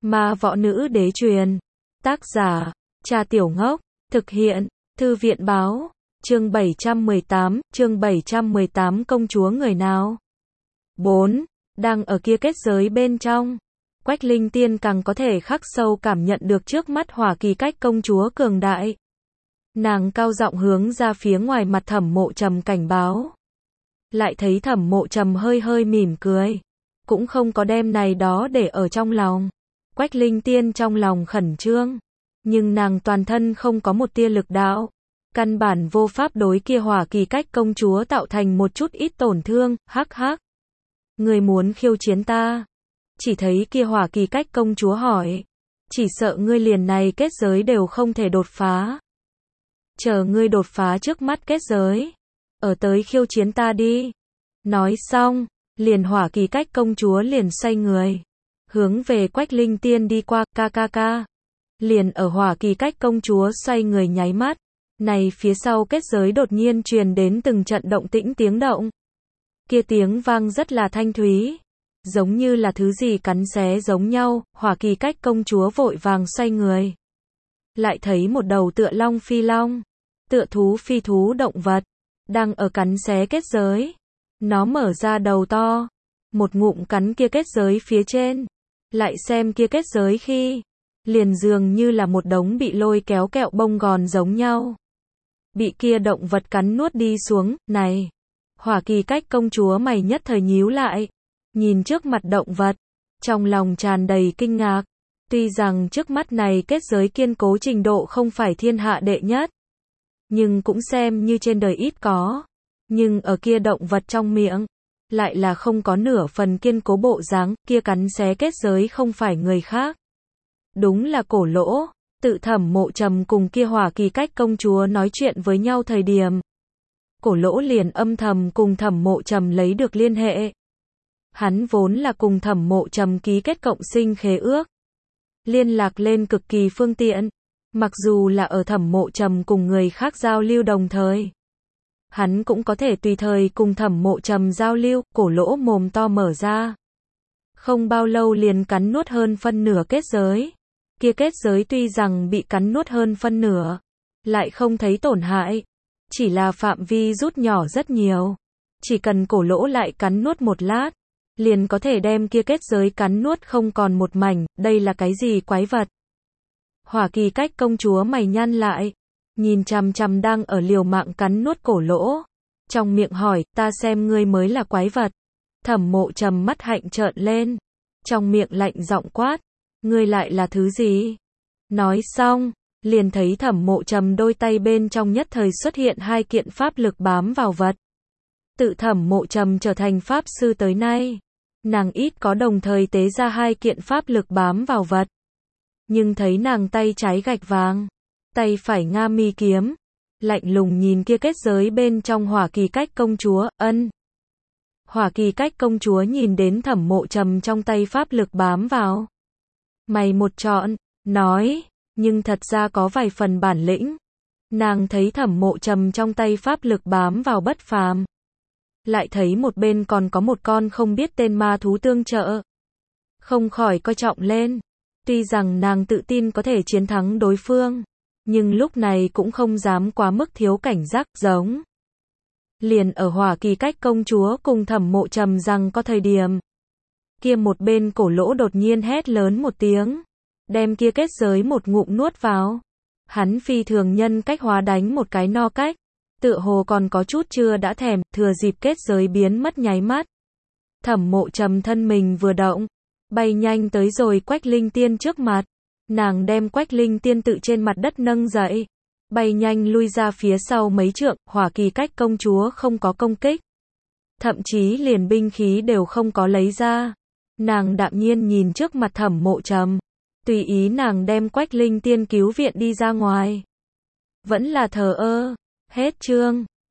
Ma võ nữ đế truyền. Tác giả, Cha Tiểu Ngốc. Thực hiện, Thư viện báo. Chương 718 công chúa người nào? 4. Đang ở kia kết giới bên trong. Quách Linh Tiên càng có thể khắc sâu cảm nhận được trước mắt Hỏa Kỳ Cách công chúa cường đại. Nàng cao giọng hướng ra phía ngoài mặt Thẩm Mộ Trầm cảnh báo. Lại thấy Thẩm Mộ Trầm hơi hơi mỉm cười. Cũng không có đem này đó để ở trong lòng. Quách Linh Tiên trong lòng khẩn trương. Nhưng nàng toàn thân không có một tia lực đạo. Căn bản vô pháp đối kia Hỏa Kỳ Cách công chúa tạo thành một chút ít tổn thương, hắc hắc. Người muốn khiêu chiến ta? Chỉ thấy kia Hỏa Kỳ Cách công chúa hỏi. Chỉ sợ ngươi liền này kết giới đều không thể đột phá. Chờ ngươi đột phá trước mắt kết giới. Ở tới khiêu chiến ta đi. Nói xong, liền Hỏa Kỳ Cách công chúa liền xoay người. Hướng về Quách Linh Tiên đi qua, ca. Liền ở Hỏa Kỳ Cách công chúa xoay người nháy mắt. Này phía sau kết giới đột nhiên truyền đến từng trận động tĩnh tiếng động. Kia tiếng vang rất là thanh thúy. Giống như là thứ gì cắn xé giống nhau, Hỏa Kỳ Cách công chúa vội vàng xoay người. Lại thấy một đầu tựa long phi long, tựa thú phi thú động vật, đang ở cắn xé kết giới. Nó mở ra đầu to, một ngụm cắn kia kết giới phía trên. Lại xem kia kết giới khi, liền dường như là một đống bị lôi kéo kẹo bông gòn giống nhau. Bị kia động vật cắn nuốt đi xuống, này. Hỏa Kỳ Cách công chúa mày nhất thời nhíu lại. Nhìn trước mặt động vật, trong lòng tràn đầy kinh ngạc. Tuy rằng trước mắt này kết giới kiên cố trình độ không phải thiên hạ đệ nhất, nhưng cũng xem như trên đời ít có. Nhưng ở kia động vật trong miệng, lại là không có nửa phần kiên cố bộ dáng, kia cắn xé kết giới không phải người khác. Đúng là Cổ Lỗ. Tự Thẩm Mộ Trầm cùng kia Hỏa Kỳ Cách công chúa nói chuyện với nhau thời điểm. Cổ Lỗ liền âm thầm cùng Thẩm Mộ Trầm lấy được liên hệ. Hắn vốn là cùng Thẩm Mộ Trầm ký kết cộng sinh khế ước. Liên lạc lên cực kỳ phương tiện. Mặc dù là ở Thẩm Mộ Trầm cùng người khác giao lưu đồng thời. Hắn cũng có thể tùy thời cùng Thẩm Mộ Trầm giao lưu. Cổ Lỗ mồm to mở ra. Không bao lâu liền cắn nuốt hơn phân nửa kết giới. Kia kết giới tuy rằng bị cắn nuốt hơn phân nửa, lại không thấy tổn hại. Chỉ là phạm vi rút nhỏ rất nhiều. Chỉ cần Cổ Lỗ lại cắn nuốt một lát, liền có thể đem kia kết giới cắn nuốt không còn một mảnh. Đây là cái gì quái vật? Hỏa Kỳ Cách công chúa mày nhăn lại, nhìn chằm chằm đang ở liều mạng cắn nuốt Cổ Lỗ. Trong miệng hỏi, ta xem ngươi mới là quái vật. Thẩm Mộ Trầm mắt hạnh trợn lên. Trong miệng lạnh giọng quát, ngươi lại là thứ gì? Nói xong, liền thấy Thẩm Mộ Trầm đôi tay bên trong nhất thời xuất hiện hai kiện pháp lực bám vào vật. Tự Thẩm Mộ Trầm trở thành pháp sư tới nay, nàng ít có đồng thời tế ra hai kiện pháp lực bám vào vật. Nhưng thấy nàng tay trái gạch vàng, tay phải nga mi kiếm, lạnh lùng nhìn kia kết giới bên trong Hỏa Kỳ Cách công chúa, ân. Hỏa Kỳ Cách công chúa nhìn đến Thẩm Mộ Trầm trong tay pháp lực bám vào. Mày một trọn, nói, nhưng thật ra có vài phần bản lĩnh. Nàng thấy Thẩm Mộ Trầm trong tay pháp lực bám vào bất phàm. Lại thấy một bên còn có một con không biết tên ma thú tương trợ. Không khỏi coi trọng lên. Tuy rằng nàng tự tin có thể chiến thắng đối phương, nhưng lúc này cũng không dám quá mức thiếu cảnh giác, giống. Liền ở Hỏa Kỳ Cách công chúa cùng Thẩm Mộ Trầm rằng có thời điểm. Kia một bên Cổ Lỗ đột nhiên hét lớn một tiếng, đem kia kết giới một ngụm nuốt vào. Hắn phi thường nhân cách hóa đánh một cái no cách, tựa hồ còn có chút chưa đã thèm, thừa dịp kết giới biến mất nháy mắt. Thẩm Mộ Trầm thân mình vừa động, bay nhanh tới rồi Quách Linh Tiên trước mặt. Nàng đem Quách Linh Tiên tự trên mặt đất nâng dậy, bay nhanh lui ra phía sau mấy trượng. Hỏa Kỳ Cách công chúa không có công kích, thậm chí liền binh khí đều không có lấy ra. Nàng đạm nhiên nhìn trước mặt Thẩm Mộ Trầm, tùy ý nàng đem Quách Linh Tiên cứu viện đi ra ngoài. Vẫn là thờ ơ. Hết chương.